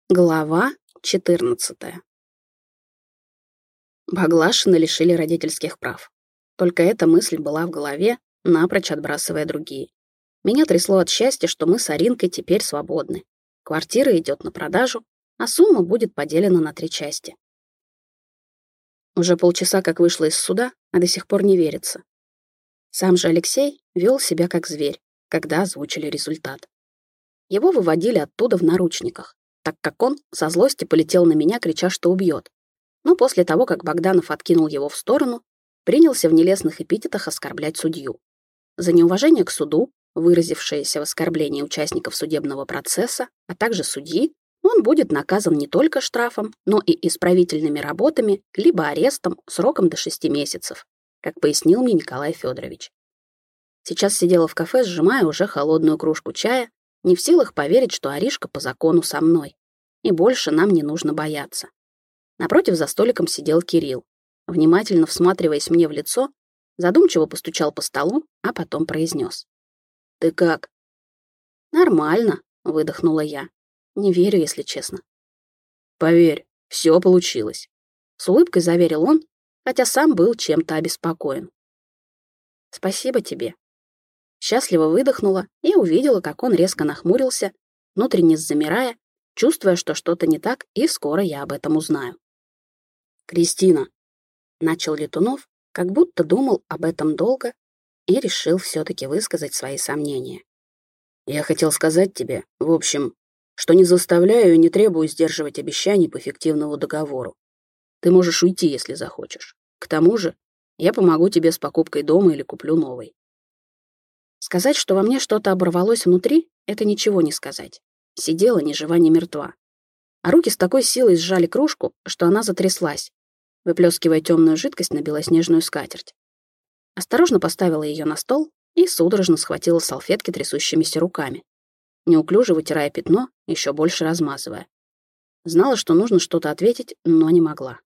Глава 14. Баглашина лишили родительских прав. Только эта мысль была в голове, напрочь отбрасывая другие. Меня трясло от счастья, что мы с Аринкой теперь свободны. Квартира идет на продажу, а сумма будет поделена на 3 части. Уже полчаса как вышла из суда, а до сих пор не верится. Сам же Алексей вел себя как зверь, когда озвучили результат. Его выводили оттуда в наручниках, так как он со злости полетел на меня, крича, что убьет. Но после того, как Богданов откинул его в сторону, принялся в нелестных эпитетах оскорблять судью. За неуважение к суду, выразившееся в оскорблении участников судебного процесса, а также судьи, он будет наказан не только штрафом, но и исправительными работами, либо арестом сроком до 6 месяцев, как пояснил мне Николай Федорович. Сейчас сидела в кафе, сжимая уже холодную кружку чая, не в силах поверить, что Аришка по закону со мной. И больше нам не нужно бояться. Напротив за столиком сидел Кирилл. Внимательно всматриваясь мне в лицо, задумчиво постучал по столу, а потом произнес: «Ты как?» «Нормально», — выдохнула я. Не верю, если честно. «Поверь, все получилось», — с улыбкой заверил он, хотя сам был чем-то обеспокоен. «Спасибо тебе». Счастливо выдохнула и увидела, как он резко нахмурился, внутренне замирая, чувствуя, что что-то не так, и скоро я об этом узнаю. «Кристина», — начал Летунов, как будто думал об этом долго и решил все-таки высказать свои сомнения. «Я хотел сказать тебе, в общем, что не заставляю и не требую сдерживать обещаний по фиктивному договору. Ты можешь уйти, если захочешь. К тому же я помогу тебе с покупкой дома или куплю новый». Сказать, что во мне что-то оборвалось внутри, это ничего не сказать. Сидела ни жива, ни мертва. А руки с такой силой сжали кружку, что она затряслась, выплескивая темную жидкость на белоснежную скатерть. Осторожно поставила ее на стол и судорожно схватила салфетки трясущимися руками, неуклюже вытирая пятно, еще больше размазывая. Знала, что нужно что-то ответить, но не могла.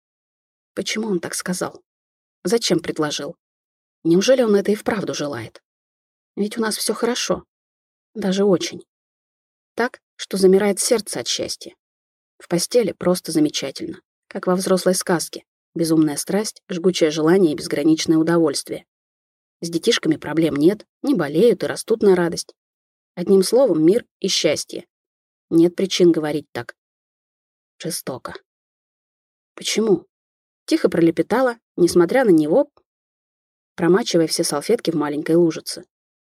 Почему он так сказал? Зачем предложил? Неужели он это и вправду желает? Ведь у нас все хорошо. Даже очень. Так, что замирает сердце от счастья. В постели просто замечательно, как во взрослой сказке. Безумная страсть, жгучее желание и безграничное удовольствие. С детишками проблем нет, не болеют и растут на радость. Одним словом, мир и счастье. Нет причин говорить так. Жестоко. Почему? Тихо пролепетала, несмотря на него, промачивая все салфетки в маленькой лужице.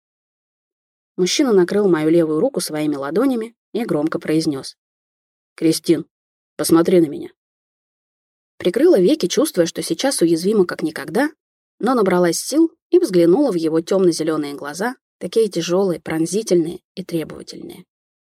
Мужчина накрыл мою левую руку своими ладонями и громко произнес: «Кристин, посмотри на меня». Прикрыла веки, чувствуя, что сейчас уязвима как никогда, но набралась сил и взглянула в его темно-зеленые глаза, такие тяжелые, пронзительные и требовательные.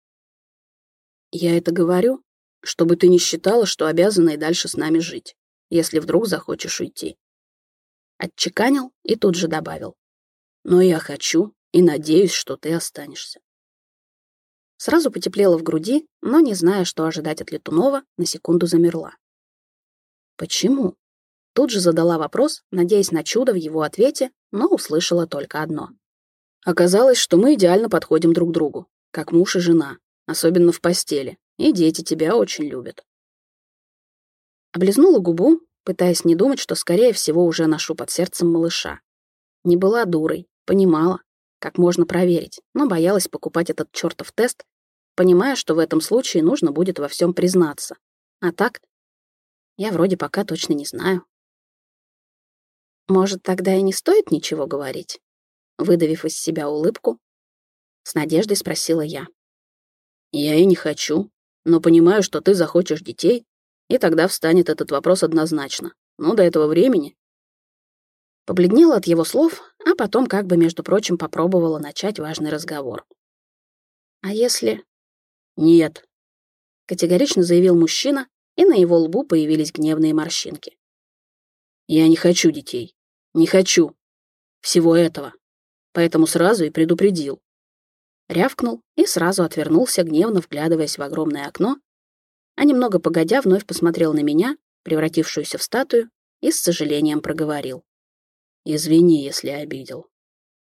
«Я это говорю, чтобы ты не считала, что обязана и дальше с нами жить, если вдруг захочешь уйти». Отчеканил и тут же добавил: «Но я хочу и надеюсь, что ты останешься». Сразу потеплело в груди, но, не зная, что ожидать от Летунова, на секунду замерла. «Почему?» Тут же задала вопрос, надеясь на чудо в его ответе, но услышала только одно. «Оказалось, что мы идеально подходим друг другу, как муж и жена, особенно в постели, и дети тебя очень любят». Облизнула губу, пытаясь не думать, что, скорее всего, уже ношу под сердцем малыша. Не была дурой, понимала, как можно проверить, но боялась покупать этот чертов тест, понимая, что в этом случае нужно будет во всем признаться. А так, я вроде пока точно не знаю. Может, тогда и не стоит ничего говорить? Выдавив из себя улыбку, с надеждой спросила я. «Я и не хочу, но понимаю, что ты захочешь детей, и тогда встанет этот вопрос однозначно. Но до этого времени...» Побледнела от его слов, а потом как бы, между прочим, попробовала начать важный разговор. «А если...» «Нет», — категорично заявил мужчина, и на его лбу появились гневные морщинки. «Я не хочу детей. Не хочу. Всего этого. Поэтому сразу и предупредил». Рявкнул и сразу отвернулся, гневно вглядываясь в огромное окно, а немного погодя вновь посмотрел на меня, превратившуюся в статую, и с сожалением проговорил: «Извини, если обидел».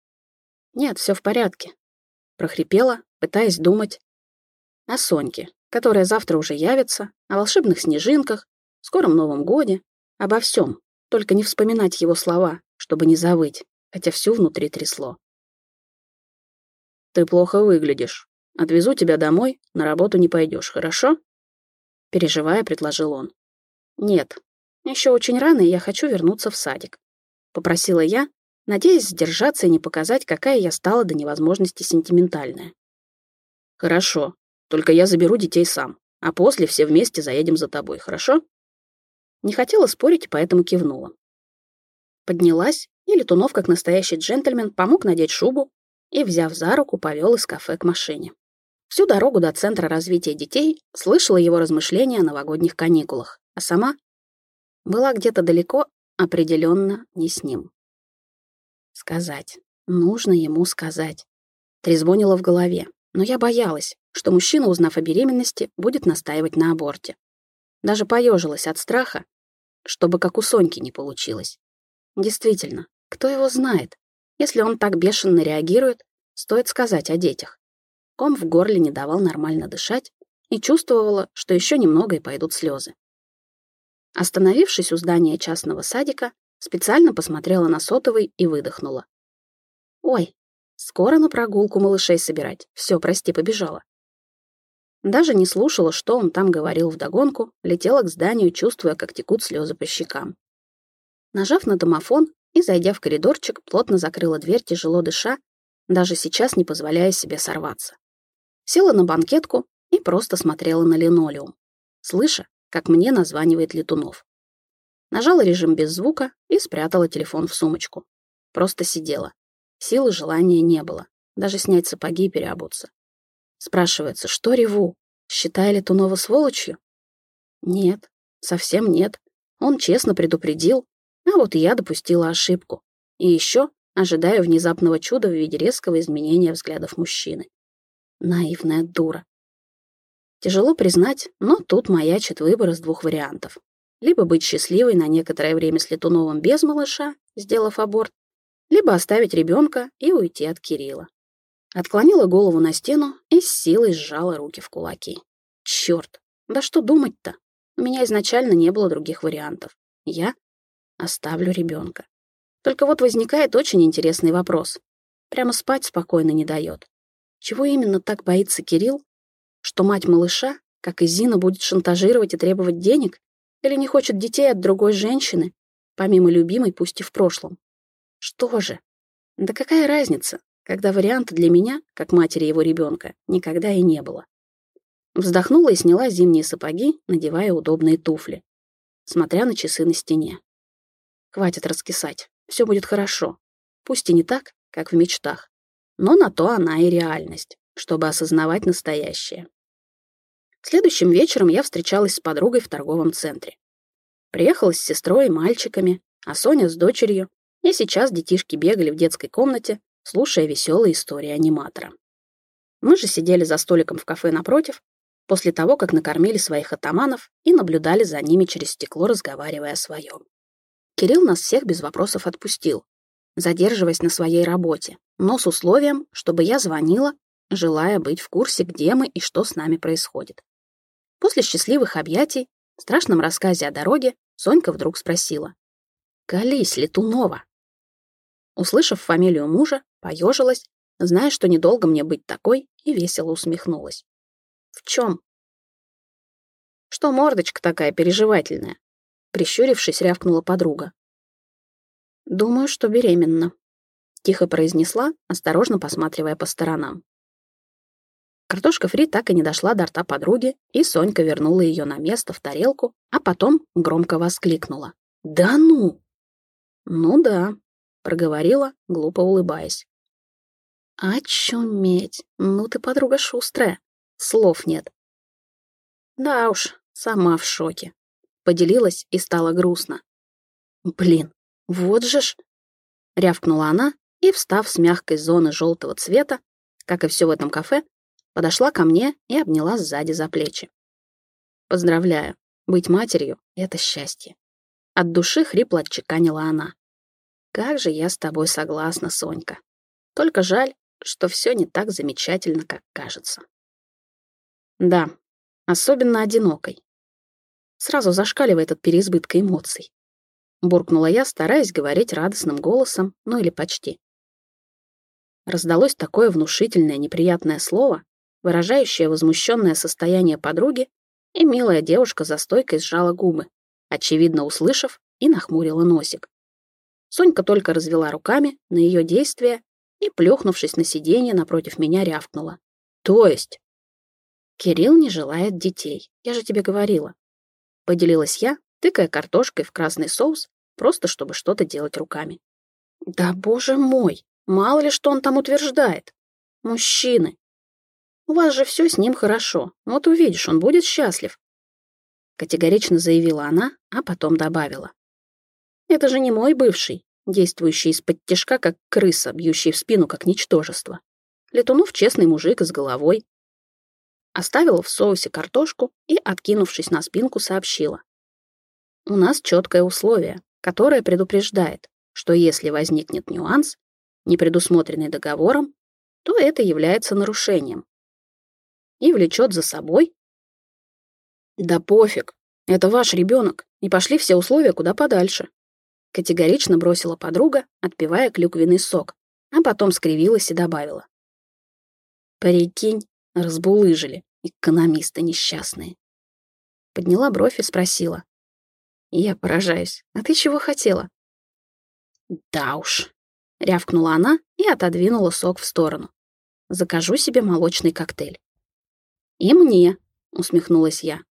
«Нет, все в порядке», — прохрипела, пытаясь думать о Соньке, которая завтра уже явится, о волшебных снежинках, скором Новом годе, обо всем, только не вспоминать его слова, чтобы не завыть, хотя всю внутри трясло. «Ты плохо выглядишь. Отвезу тебя домой, на работу не пойдешь, хорошо?» Переживая, предложил он. «Нет, еще очень рано, и я хочу вернуться в садик», — попросила я, надеясь сдержаться и не показать, какая я стала до невозможности сентиментальная. «Хорошо, только я заберу детей сам, а после все вместе заедем за тобой, хорошо?» Не хотела спорить, поэтому кивнула. Поднялась, и Летунов, как настоящий джентльмен, помог надеть шубу и, взяв за руку, повел из кафе к машине. Всю дорогу до Центра развития детей слышала его размышления о новогодних каникулах, а сама была где-то далеко, определенно не с ним. Сказать. Нужно ему сказать. Трезвонило в голове, но я боялась, что мужчина, узнав о беременности, будет настаивать на аборте. Даже поежилась от страха, чтобы как у Соньки не получилось. Действительно, кто его знает? Если он так бешено реагирует, стоит сказать о детях. Ком в горле не давал нормально дышать, и чувствовала, что еще немного и пойдут слезы. Остановившись у здания частного садика, специально посмотрела на сотовый и выдохнула. «Ой, скоро на прогулку малышей собирать. Все, прости, побежала». Даже не слушала, что он там говорил вдогонку, летела к зданию, чувствуя, как текут слезы по щекам. Нажав на домофон и, зайдя в коридорчик, плотно закрыла дверь, тяжело дыша, даже сейчас не позволяя себе сорваться. Села на банкетку и просто смотрела на линолеум, слыша, как мне названивает Летунов. Нажала режим без звука и спрятала телефон в сумочку. Просто сидела. Силы, желания не было. Даже снять сапоги и переобуться. Спрашивается, что реву? Считая Летунова сволочью? Нет, совсем нет. Он честно предупредил, а вот и я допустила ошибку. И еще ожидаю внезапного чуда в виде резкого изменения взглядов мужчины. Наивная дура. Тяжело признать, но тут маячит выбор из двух вариантов. Либо быть счастливой на некоторое время с Летуновым без малыша, сделав аборт, либо оставить ребенка и уйти от Кирилла. Отклонила голову на стену и с силой сжала руки в кулаки. Черт, да что думать-то? У меня изначально не было других вариантов. Я оставлю ребенка. Только вот возникает очень интересный вопрос. Прямо спать спокойно не дает. Чего именно так боится Кирилл? Что мать малыша, как и Зина, будет шантажировать и требовать денег? Или не хочет детей от другой женщины, помимо любимой, пусть и в прошлом? Что же? Да какая разница, когда варианта для меня, как матери его ребенка, никогда и не было. Вздохнула и сняла зимние сапоги, надевая удобные туфли, смотря на часы на стене. Хватит раскисать, все будет хорошо. Пусть и не так, как в мечтах, но на то она и реальность, чтобы осознавать настоящее. Следующим вечером я встречалась с подругой в торговом центре. Приехала с сестрой и мальчиками, а Соня с дочерью, и сейчас детишки бегали в детской комнате, слушая веселые истории аниматора. Мы же сидели за столиком в кафе напротив, после того, как накормили своих атаманов и наблюдали за ними через стекло, разговаривая о своем. Кирилл нас всех без вопросов отпустил, задерживаясь на своей работе, но с условием, чтобы я звонила, желая быть в курсе, где мы и что с нами происходит. После счастливых объятий, в страшном рассказе о дороге, Сонька вдруг спросила: «Колись, Летунова!» Услышав фамилию мужа, поежилась, зная, что недолго мне быть такой, и весело усмехнулась. «В чем?» «Что мордочка такая переживательная?» Прищурившись, рявкнула подруга. «Думаю, что беременна», — тихо произнесла, осторожно посматривая по сторонам. Картошка фри так и не дошла до рта подруги, и Сонька вернула ее на место в тарелку, а потом громко воскликнула: «Да ну!» «Ну да», — проговорила, глупо улыбаясь. «Очуметь! Ну ты, подруга, шустрая. Слов нет». «Да уж, сама в шоке», — поделилась и стало грустно. «Блин, вот же ж!» — рявкнула она и, встав с мягкой зоны желтого цвета, как и все в этом кафе, подошла ко мне и обняла сзади за плечи. «Поздравляю, быть матерью — это счастье». От души хрипло отчеканила она. «Как же я с тобой согласна, Сонька. Только жаль, что все не так замечательно, как кажется». «Да, особенно одинокой. Сразу зашкаливает от переизбытка эмоций. Буркнула я, стараясь говорить радостным голосом, ну или почти. Раздалось такое внушительное неприятное слово, выражающее возмущенное состояние подруги, и милая девушка за стойкой сжала губы, очевидно услышав, и нахмурила носик. Сонька только развела руками на ее действия и, плюхнувшись на сиденье напротив меня, рявкнула. То есть? Кирилл не желает детей, я же тебе говорила. Поделилась я, тыкая картошкой в красный соус, просто чтобы что-то делать руками. Да боже мой, мало ли что он там утверждает. Мужчины. У вас же все с ним хорошо, вот увидишь, он будет счастлив. Категорично заявила она, а потом добавила. Это же не мой бывший, действующий из-под тишка, как крыса, бьющий в спину, как ничтожество. Летунов честный мужик с головой. Оставила в соусе картошку и, откинувшись на спинку, сообщила. У нас четкое условие, которое предупреждает, что если возникнет нюанс, не предусмотренный договором, то это является нарушением и влечет за собой. Да пофиг, это ваш ребенок, и пошли все условия куда подальше. Категорично бросила подруга, отпивая клюквенный сок, а потом скривилась и добавила. Прикинь, разбулыжили, экономисты несчастные. Подняла бровь и спросила. Я поражаюсь, а ты чего хотела? Да уж, рявкнула она и отодвинула сок в сторону. Закажу себе молочный коктейль. И мне, усмехнулась я.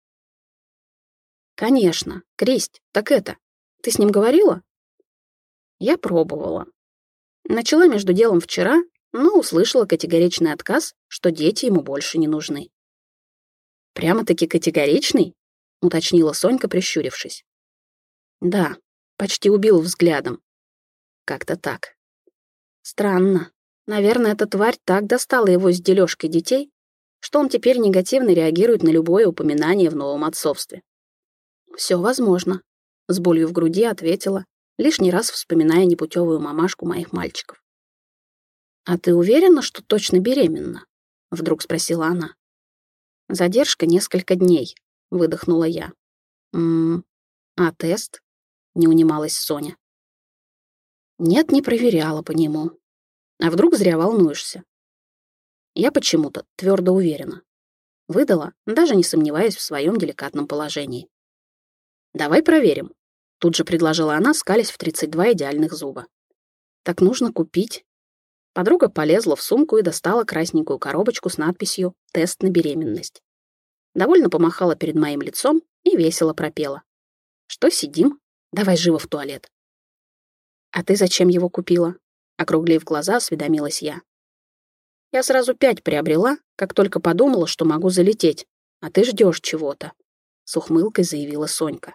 Конечно, Кресть, так это, ты с ним говорила? Я пробовала. Начала между делом вчера, но услышала категоричный отказ, что дети ему больше не нужны. Прямо-таки категоричный? Уточнила Сонька, прищурившись. Да, почти убил взглядом. Как-то так. Странно. Наверное, эта тварь так достала его с дележкой детей, что он теперь негативно реагирует на любое упоминание в новом отцовстве. Все возможно, с болью в груди ответила, лишний раз вспоминая непутевую мамашку моих мальчиков. «А ты уверена, что точно беременна?» — вдруг спросила она. «Задержка несколько дней», — выдохнула я. А тест?» — не унималась Соня. «Нет, не проверяла по нему. А вдруг зря волнуешься?» Я почему-то твердо уверена. Выдала, даже не сомневаясь в своем деликатном положении. «Давай проверим», — тут же предложила она, скалясь в 32 идеальных зуба. «Так нужно купить». Подруга полезла в сумку и достала красненькую коробочку с надписью «Тест на беременность». Довольно помахала перед моим лицом и весело пропела. «Что сидим? Давай живо в туалет». «А ты зачем его купила?» Округлив глаза, осведомилась я. «Я сразу 5 приобрела, как только подумала, что могу залететь, а ты ждешь чего-то», — с ухмылкой заявила Сонька.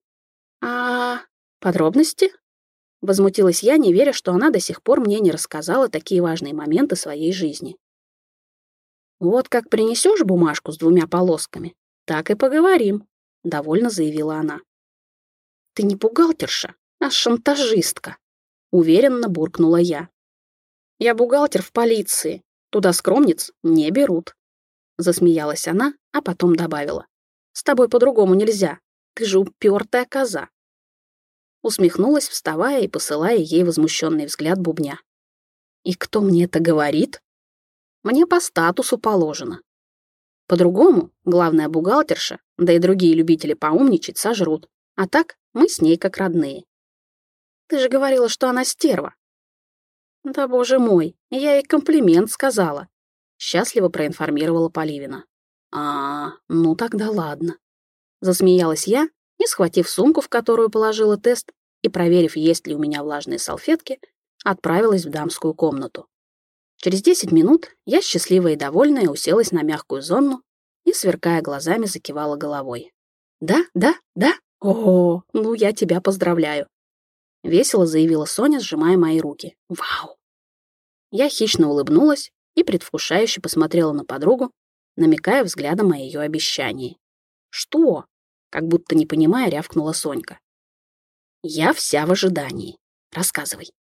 «А подробности?» Возмутилась я, не веря, что она до сих пор мне не рассказала такие важные моменты своей жизни. «Вот как принесешь бумажку с 2 полосками, так и поговорим», — довольно заявила она. «Ты не бухгалтерша, а шантажистка», — уверенно буркнула я. «Я бухгалтер в полиции, туда скромниц не берут», — засмеялась она, а потом добавила. «С тобой по-другому нельзя, ты же упертая коза». Усмехнулась, вставая и посылая ей возмущенный взгляд бубня. «И кто мне это говорит?» «Мне по статусу положено. По-другому главная бухгалтерша, да и другие любители поумничать сожрут, а так мы с ней как родные». «Ты же говорила, что она стерва». «Да боже мой, я ей комплимент сказала», — счастливо проинформировала Поливина. Ну тогда ладно». Засмеялась я, и, схватив сумку, в которую положила тест, и проверив, есть ли у меня влажные салфетки, отправилась в дамскую комнату. Через 10 минут я, счастливая и довольная, уселась на мягкую зону и, сверкая глазами, закивала головой. «Да, да, да? О, ну я тебя поздравляю!» — весело заявила Соня, сжимая мои руки. «Вау!» Я хищно улыбнулась и предвкушающе посмотрела на подругу, намекая взглядом о ее обещании. «Что?» — как будто не понимая, рявкнула Сонька. «Я вся в ожидании. Рассказывай».